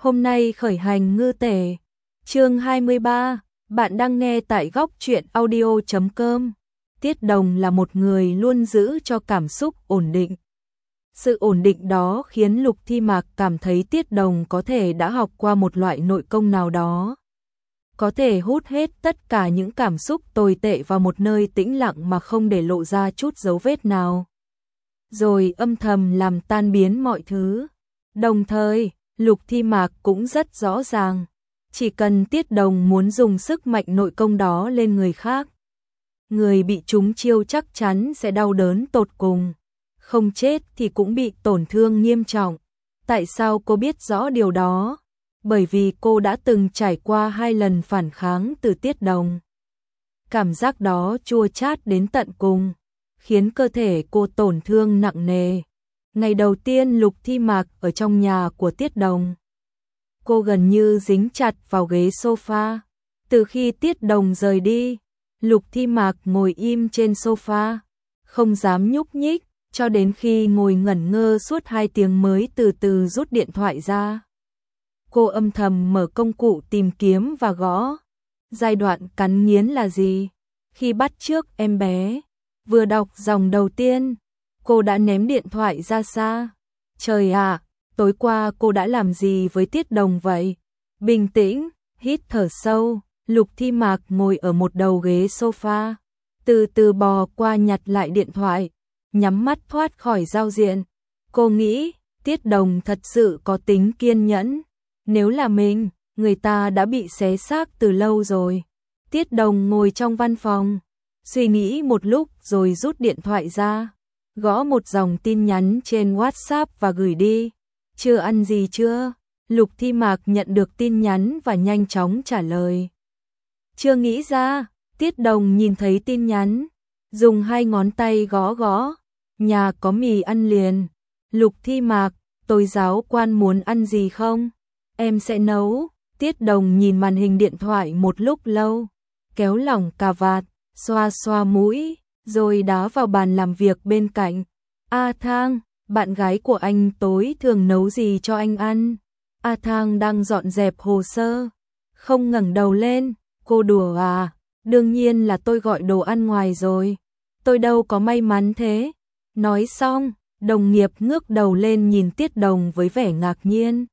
Hôm nay khởi hành ngư tể. Chương 23, bạn đang nghe tại góc truyện audio.com. Tiết Đồng là một người luôn giữ cho cảm xúc ổn định. Sự ổn định đó khiến Lục Thi Mạc cảm thấy Tiết Đồng có thể đã học qua một loại nội công nào đó. Có thể hút hết tất cả những cảm xúc tồi tệ vào một nơi tĩnh lặng mà không để lộ ra chút dấu vết nào. Rồi âm thầm làm tan biến mọi thứ. Đồng thời, Lục Thi Mạc cũng rất rõ ràng. Chỉ cần Tiết Đồng muốn dùng sức mạnh nội công đó lên người khác, người bị trúng chiêu chắc chắn sẽ đau đớn tột cùng. Không chết thì cũng bị tổn thương nghiêm trọng. Tại sao cô biết rõ điều đó? Bởi vì cô đã từng trải qua 2 lần phản kháng từ Tiết Đồng. Cảm giác đó chua chát đến tận cùng, khiến cơ thể cô tổn thương nặng nề. Ngày đầu tiên Lục Thi Mạc ở trong nhà của Tiết Đồng, cô gần như dính chặt vào ghế sofa. Từ khi Tiết Đồng rời đi, Lục Thi Mạc ngồi im trên sofa, không dám nhúc nhích, cho đến khi ngồi ngẩn ngơ suốt 2 tiếng mới từ từ rút điện thoại ra. Cô âm thầm mở công cụ tìm kiếm và gõ. Giai đoạn cắn nghiến là gì? Khi bắt trước em bé, vừa đọc dòng đầu tiên, cô đã ném điện thoại ra xa. Trời ạ, tối qua cô đã làm gì với Tiết Đồng vậy? Bình tĩnh, hít thở sâu, Lục Thi Mạc ngồi ở một đầu ghế sofa, từ từ bò qua nhặt lại điện thoại, nhắm mắt thoát khỏi giao diện. Cô nghĩ, Tiết Đồng thật sự có tính kiên nhẫn. Nếu là mình, người ta đã bị xé xác từ lâu rồi. Tiết Đồng ngồi trong văn phòng, suy nghĩ một lúc rồi rút điện thoại ra, gõ một dòng tin nhắn trên WhatsApp và gửi đi. Chưa ăn gì chưa? Lục Thi Mạc nhận được tin nhắn và nhanh chóng trả lời. Chưa nghĩ ra. Tiết Đồng nhìn thấy tin nhắn, dùng 2 ngón tay gõ gõ. Nhà có mì ăn liền. Lục Thi Mạc, tôi giáo quan muốn ăn gì không? Em sẽ nấu. Tiết Đồng nhìn màn hình điện thoại một lúc lâu, kéo lỏng cà vạt, xoa xoa mũi, rồi đá vào bàn làm việc bên cạnh. A Thang, bạn gái của anh tối thường nấu gì cho anh ăn? A Thang đang dọn dẹp hồ sơ, không ngẩng đầu lên. Cô đùa à? Đương nhiên là tôi gọi đồ ăn ngoài rồi. Tôi đâu có may mắn thế. Nói xong, đồng nghiệp ngước đầu lên nhìn Tiết Đồng với vẻ ngạc nhiên.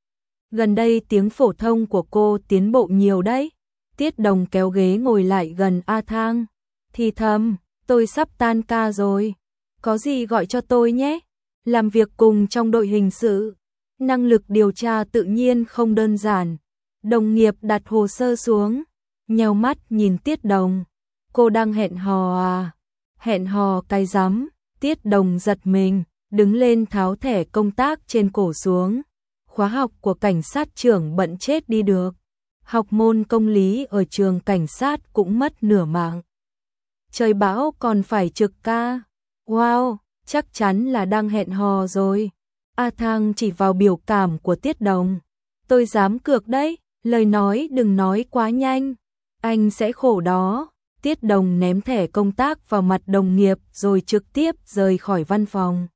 Gần đây tiếng phổ thông của cô tiến bộ nhiều đấy. Tiết Đồng kéo ghế ngồi lại gần A Thang, thì thầm, tôi sắp tan ca rồi. Có gì gọi cho tôi nhé. Làm việc cùng trong đội hình sự, năng lực điều tra tự nhiên không đơn giản. Đồng nghiệp đặt hồ sơ xuống, nheo mắt nhìn Tiết Đồng. Cô đang hẹn hò à? Hẹn hò cái rắm. Tiết Đồng giật mình, đứng lên tháo thẻ công tác trên cổ xuống. Khóa học của cảnh sát trưởng bận chết đi được. Học môn công lý ở trường cảnh sát cũng mất nửa mạng. Trời bão còn phải trực ca. Wow, chắc chắn là đang hẹn hò rồi. A Thang chỉ vào biểu cảm của Tiết Đồng. Tôi dám cược đấy, lời nói đừng nói quá nhanh. Anh sẽ khổ đó. Tiết Đồng ném thẻ công tác vào mặt đồng nghiệp rồi trực tiếp rời khỏi văn phòng.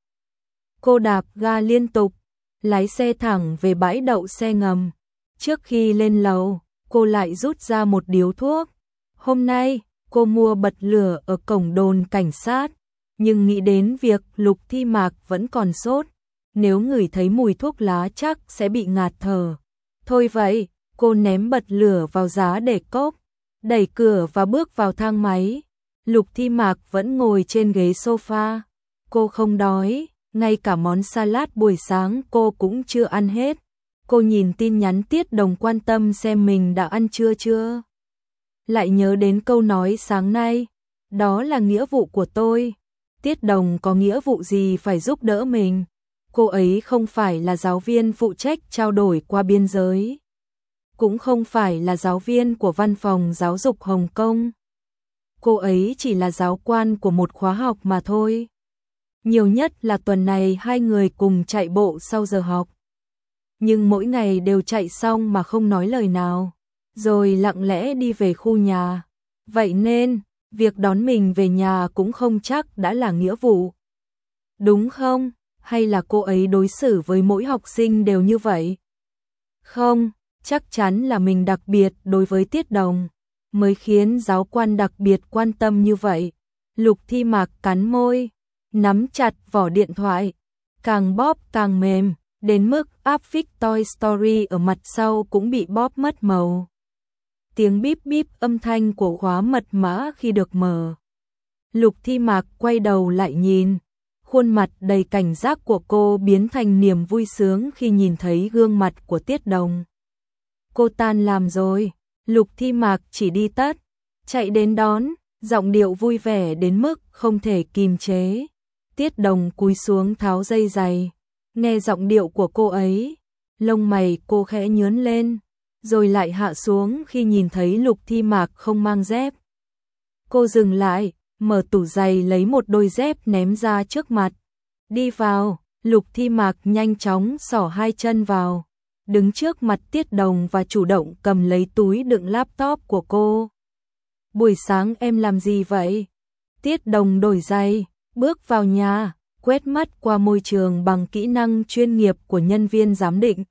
Cô đạp ga liên tục, lái xe thẳng về bãi đậu xe ngầm. Trước khi lên lầu, cô lại rút ra một điếu thuốc. Hôm nay, cô mua bật lửa ở cổng đồn cảnh sát, nhưng nghĩ đến việc Lục Thi Mạc vẫn còn sốt. Nếu ngửi thấy mùi thuốc lá chắc sẽ bị ngạt thở. Thôi vậy, cô ném bật lửa vào giá để cốp, đẩy cửa và bước vào thang máy. Lục Thi Mạc vẫn ngồi trên ghế sofa. Cô không đói, ngay cả món salad buổi sáng cô cũng chưa ăn hết. Cô nhìn tin nhắn Tiết Đồng quan tâm xem mình đã ăn trưa chưa. Lại nhớ đến câu nói sáng nay, đó là nghĩa vụ của tôi. Tiết Đồng có nghĩa vụ gì phải giúp đỡ mình? Cô ấy không phải là giáo viên phụ trách trao đổi qua biên giới, cũng không phải là giáo viên của văn phòng giáo dục Hồng Kông. Cô ấy chỉ là giáo quan của một khóa học mà thôi. Nhiều nhất là tuần này 2 người cùng chạy bộ sau giờ học. Nhưng mỗi ngày đều chạy xong mà không nói lời nào, rồi lặng lẽ đi về khu nhà. Vậy nên, việc đón mình về nhà cũng không chắc đã là nghĩa vụ. Đúng không? Hay là cô ấy đối xử với mỗi học sinh đều như vậy? Không, chắc chắn là mình đặc biệt đối với Tiết Đồng, mới khiến giáo quan đặc biệt quan tâm như vậy. Lục Thi Mạc cắn môi, nắm chặt vỏ điện thoại, càng bóp càng mềm, đến mức áp phích Toy Story ở mặt sau cũng bị bóp mất màu. Tiếng bíp bíp âm thanh của khóa mật mã khi được mở. Lục Thi Mạc quay đầu lại nhìn, khuôn mặt đầy cảnh giác của cô biến thành niềm vui sướng khi nhìn thấy gương mặt của Tiết Đồng. Cô tan làm rồi, Lục Thi Mạc chỉ đi tắt, chạy đến đón, giọng điệu vui vẻ đến mức không thể kìm chế. Tiết Đồng cúi xuống tháo dây giày, nghe giọng điệu của cô ấy, lông mày cô khẽ nhướng lên, rồi lại hạ xuống khi nhìn thấy Lục Thi Mạc không mang dép. Cô dừng lại, mở tủ giày lấy một đôi dép ném ra trước mặt. Đi vào, Lục Thi Mạc nhanh chóng xỏ hai chân vào, đứng trước mặt Tiết Đồng và chủ động cầm lấy túi đựng laptop của cô. Buổi sáng em làm gì vậy? Tiết Đồng đổi giày, bước vào nhà, quét mắt qua môi trường bằng kỹ năng chuyên nghiệp của nhân viên giám định.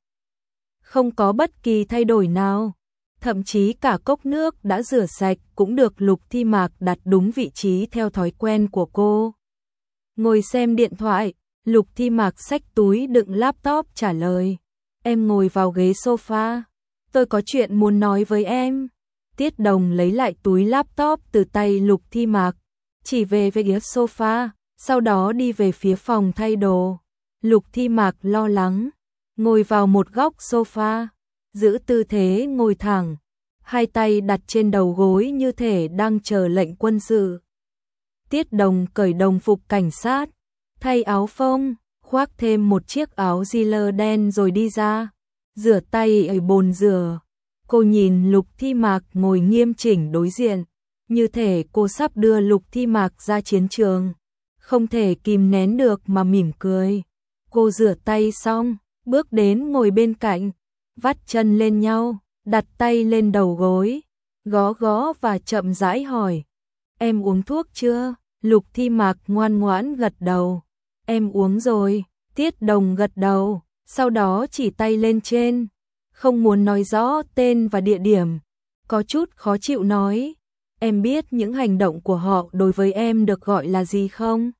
Không có bất kỳ thay đổi nào, thậm chí cả cốc nước đã rửa sạch cũng được Lục Thi Mạc đặt đúng vị trí theo thói quen của cô. Ngồi xem điện thoại, Lục Thi Mạc xách túi đựng laptop trả lời. Em ngồi vào ghế sofa, tôi có chuyện muốn nói với em. Tiết Đồng lấy lại túi laptop từ tay Lục Thi Mạc, chỉ về ghế sofa, sau đó đi về phía phòng thay đồ. Lục Thi Mạc lo lắng, ngồi vào một góc sofa, giữ tư thế ngồi thẳng, hai tay đặt trên đầu gối như thể đang chờ lệnh quân sự. Tiết Đồng cởi đồng phục cảnh sát, thay áo phông, khoác thêm một chiếc áo jean đen rồi đi ra, rửa tay ở bồn rửa. Cô nhìn Lục Thi Mạc ngồi nghiêm chỉnh đối diện, như thể cô sắp đưa Lục Thi Mạc ra chiến trường, không thể kìm nén được mà mỉm cười. Cô rửa tay xong, bước đến ngồi bên cạnh, vắt chân lên nhau, đặt tay lên đầu gối, gõ gõ và chậm rãi hỏi. Em uống thuốc chưa? Lục Thi Mạc ngoan ngoãn gật đầu. Em uống rồi. Tiết Đồng gật đầu, sau đó chỉ tay lên trên, không muốn nói rõ tên và địa điểm, có chút khó chịu nói. Em biết những hành động của họ đối với em được gọi là gì không?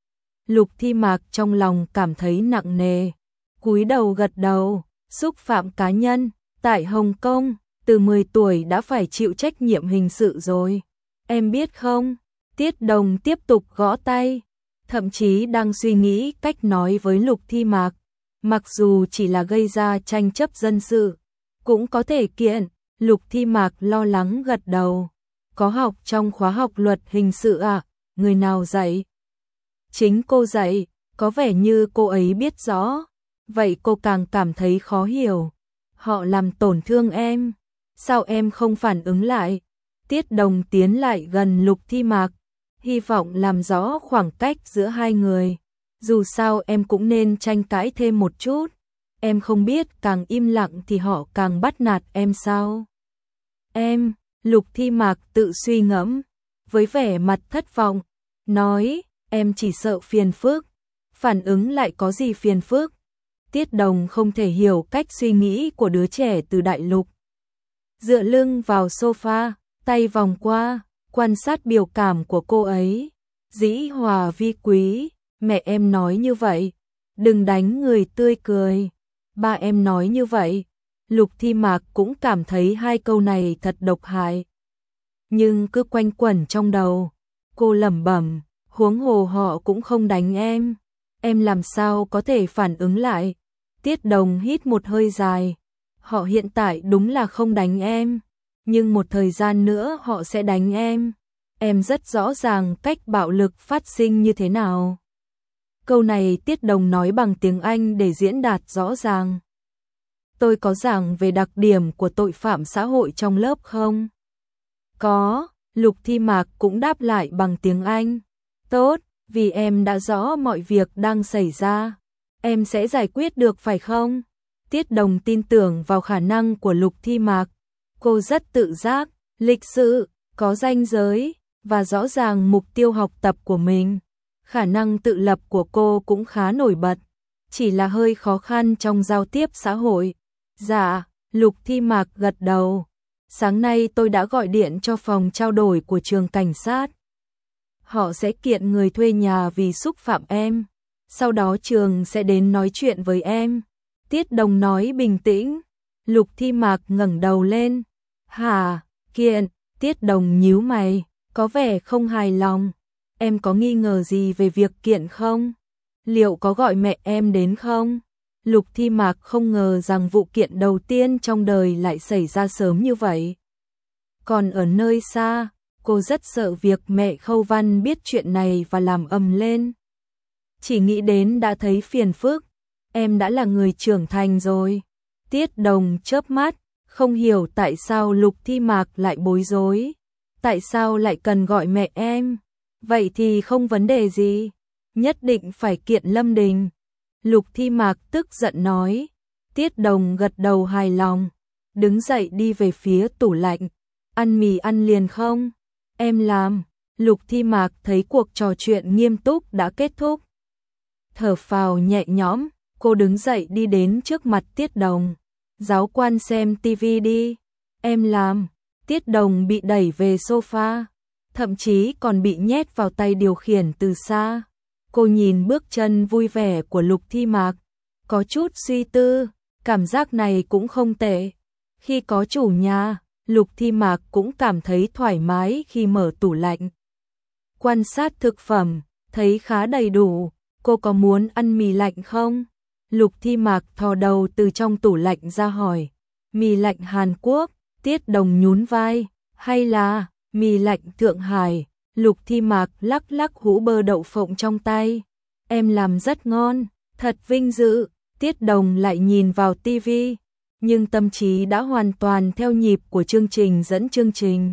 Lục Thi Mạc trong lòng cảm thấy nặng nề, cúi đầu gật đầu. Xúc phạm cá nhân, tại Hồng Kông, từ 10 tuổi đã phải chịu trách nhiệm hình sự rồi. Em biết không? Tiết Đồng tiếp tục gõ tay, thậm chí đang suy nghĩ cách nói với Lục Thi Mạc. Mặc dù chỉ là gây ra tranh chấp dân sự, cũng có thể kiện. Lục Thi Mạc lo lắng gật đầu. Có học trong khóa học luật hình sự à? Người nào dạy? Chính cô dạy, có vẻ như cô ấy biết rõ. Vậy cô càng cảm thấy khó hiểu. Họ làm tổn thương em, sao em không phản ứng lại? Tiết Đồng tiến lại gần Lục Thi Mạc, hy vọng làm rõ khoảng cách giữa hai người. Dù sao em cũng nên tranh cãi thêm một chút. Em không biết càng im lặng thì họ càng bắt nạt em sao? Em, Lục Thi Mạc tự suy ngẫm, với vẻ mặt thất vọng, nói, em chỉ sợ phiền phức. Phản ứng lại có gì phiền phức? Tiết Đồng không thể hiểu cách suy nghĩ của đứa trẻ từ đại lục. Dựa lưng vào sofa, tay vòng qua, quan sát biểu cảm của cô ấy. Dĩ hòa vi quý, mẹ em nói như vậy, đừng đánh người tươi cười. Ba em nói như vậy. Lục Thi Mạc cũng cảm thấy hai câu này thật độc hại, nhưng cứ quanh quẩn trong đầu. Cô lẩm bẩm, huống hồ họ cũng không đánh em làm sao có thể phản ứng lại? Tiết Đồng hít một hơi dài. Họ hiện tại đúng là không đánh em, nhưng một thời gian nữa họ sẽ đánh em. Em rất rõ ràng cách bạo lực phát sinh như thế nào. Câu này Tiết Đồng nói bằng tiếng Anh để diễn đạt rõ ràng. Tôi có giảng về đặc điểm của tội phạm xã hội trong lớp không? Có, Lục Thi Mạc cũng đáp lại bằng tiếng Anh. Tốt, vì em đã rõ mọi việc đang xảy ra. Em sẽ giải quyết được phải không? Tiết Đồng tin tưởng vào khả năng của Lục Thi Mạc. Cô rất tự giác, lịch sự, có ranh giới và rõ ràng mục tiêu học tập của mình. Khả năng tự lập của cô cũng khá nổi bật, chỉ là hơi khó khăn trong giao tiếp xã hội. Dạ, Lục Thi Mạc gật đầu. Sáng nay tôi đã gọi điện cho phòng trao đổi của trường cảnh sát. Họ sẽ kiện người thuê nhà vì xúc phạm em. Sau đó trường sẽ đến nói chuyện với em. Tiết Đồng nói bình tĩnh. Lục Thi Mạc ngẩng đầu lên. Hả, kiện? Tiết Đồng nhíu mày, có vẻ không hài lòng. Em có nghi ngờ gì về việc kiện không? Liệu có gọi mẹ em đến không? Lục Thi Mạc không ngờ rằng vụ kiện đầu tiên trong đời lại xảy ra sớm như vậy. Còn ở nơi xa, cô rất sợ việc mẹ Khâu Văn biết chuyện này và làm ầm lên. Chỉ nghĩ đến đã thấy phiền phức. Em đã là người trưởng thành rồi. Tiết Đồng chớp mắt, không hiểu tại sao Lục Thi Mạc lại bối rối. Tại sao lại cần gọi mẹ em? Vậy thì không vấn đề gì. Nhất định phải kiện Lâm Đình. Lục Thi Mạc tức giận nói. Tiết Đồng gật đầu hài lòng. Đứng dậy đi về phía tủ lạnh. Ăn mì ăn liền không? Em làm. Lục Thi Mạc thấy cuộc trò chuyện nghiêm túc đã kết thúc. Thở phào nhẹ nhõm, cô đứng dậy đi đến trước mặt Tiết Đồng. Giáo quan xem tivi đi. Em làm. Tiết Đồng bị đẩy về sofa, thậm chí còn bị nhét vào tay điều khiển từ xa. Cô nhìn bước chân vui vẻ của Lục Thi Mạc, có chút suy tư, cảm giác này cũng không tệ. Khi có chủ nhà, Lục Thi Mạc cũng cảm thấy thoải mái khi mở tủ lạnh. Quan sát thực phẩm, thấy khá đầy đủ. Cô có muốn ăn mì lạnh không? Lục Thi Mạc thò đầu từ trong tủ lạnh ra hỏi. Mì lạnh Hàn Quốc. Tiết Đồng nhún vai. Hay là mì lạnh Thượng Hải? Lục Thi Mạc lắc lắc hũ bơ đậu phộng trong tay. Em làm rất ngon, thật vinh dự. Tiết Đồng lại nhìn vào tivi, nhưng tâm trí đã hoàn toàn theo nhịp của chương trình dẫn chương trình.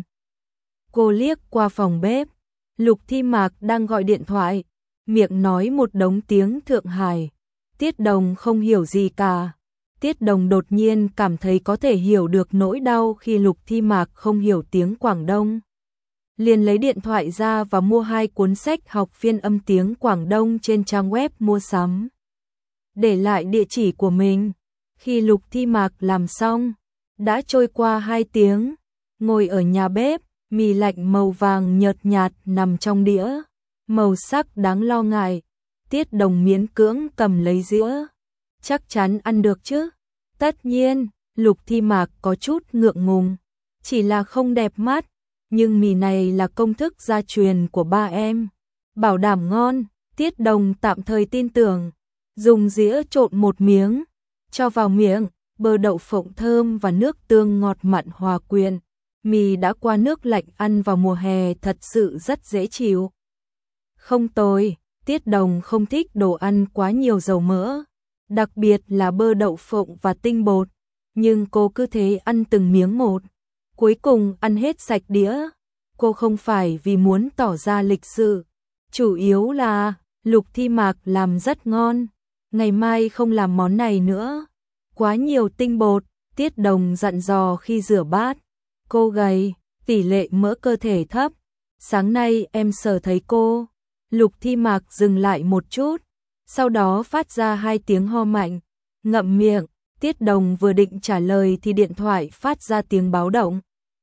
Cô liếc qua phòng bếp. Lục Thi Mạc đang gọi điện thoại, miệng nói một đống tiếng Thượng Hải. Tiết Đồng không hiểu gì cả. Tiết Đồng đột nhiên cảm thấy có thể hiểu được nỗi đau khi Lục Thi Mạc không hiểu tiếng Quảng Đông. Liền lấy điện thoại ra và mua 2 cuốn sách học phiên âm tiếng Quảng Đông trên trang web mua sắm. Để lại địa chỉ của mình. Khi Lục Thi Mạc làm xong, đã trôi qua 2 tiếng. Ngồi ở nhà bếp, mì lạnh màu vàng nhợt nhạt nằm trong đĩa. Màu sắc đáng lo ngại. Tiết Đồng miễn cưỡng cầm lấy dĩa. Chắc chắn ăn được chứ? Tất nhiên. Lục Thi Mạc có chút ngượng ngùng. Chỉ là không đẹp mắt. Nhưng mì này là công thức gia truyền của ba em. Bảo đảm ngon. Tiết Đồng tạm thời tin tưởng. Dùng dĩa trộn một miếng, cho vào miệng. Bơ đậu phộng thơm và nước tương ngọt mặn hòa quyện. Mì đã qua nước lạnh ăn vào mùa hè thật sự rất dễ chịu. Không tồi. Tiết Đồng không thích đồ ăn quá nhiều dầu mỡ, đặc biệt là bơ đậu phộng và tinh bột, nhưng cô cứ thế ăn từng miếng một, cuối cùng ăn hết sạch đĩa. Cô không phải vì muốn tỏ ra lịch sự, chủ yếu là Lục Thi Mạc làm rất ngon, ngày mai không làm món này nữa. Quá nhiều tinh bột, Tiết Đồng dặn dò khi rửa bát. Cô gầy, tỷ lệ mỡ cơ thể thấp. Sáng nay em sờ thấy cô. Lục Thi Mạc dừng lại một chút, sau đó phát ra 2 tiếng ho mạnh, ngậm miệng. Tiết Đồng vừa định trả lời thì điện thoại phát ra tiếng báo động.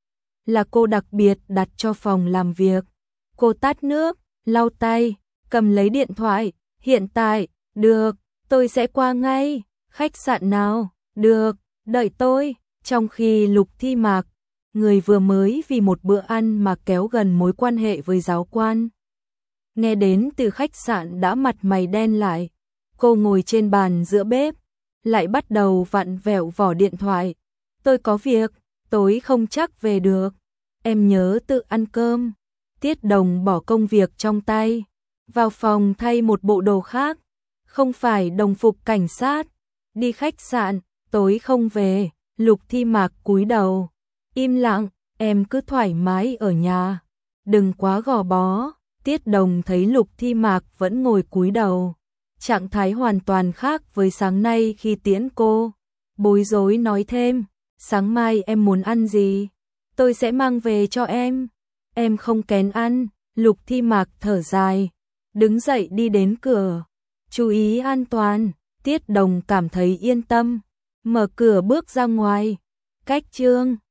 Là cô đặc biệt đặt cho phòng làm việc. Cô tát nước, lau tay, cầm lấy điện thoại. Hiện tại, được, tôi sẽ qua ngay. Khách sạn nào? Được, đợi tôi. Trong khi Lục Thi Mạc, người vừa mới vì một bữa ăn mà kéo gần mối quan hệ với giáo quan, nghe đến từ khách sạn đã mặt mày đen lại. Cô ngồi trên bàn giữa bếp, lại bắt đầu vặn vẹo vỏ điện thoại. Tôi có việc, tối không chắc về được. Em nhớ tự ăn cơm. Tiết Đồng bỏ công việc trong tay, vào phòng thay một bộ đồ khác. Không phải đồng phục cảnh sát. Đi khách sạn, tối không về. Lục Thi Mạc cúi đầu. Im lặng, em cứ thoải mái ở nhà. Đừng quá gò bó. Tiết Đồng thấy Lục Thi Mạc vẫn ngồi cúi đầu, trạng thái hoàn toàn khác với sáng nay khi tiễn cô. Bối rối nói thêm, sáng mai em muốn ăn gì? Tôi sẽ mang về cho em. Em không kén ăn. Lục Thi Mạc thở dài, đứng dậy đi đến cửa. Chú ý an toàn. Tiết Đồng cảm thấy yên tâm, mở cửa bước ra ngoài. cách chương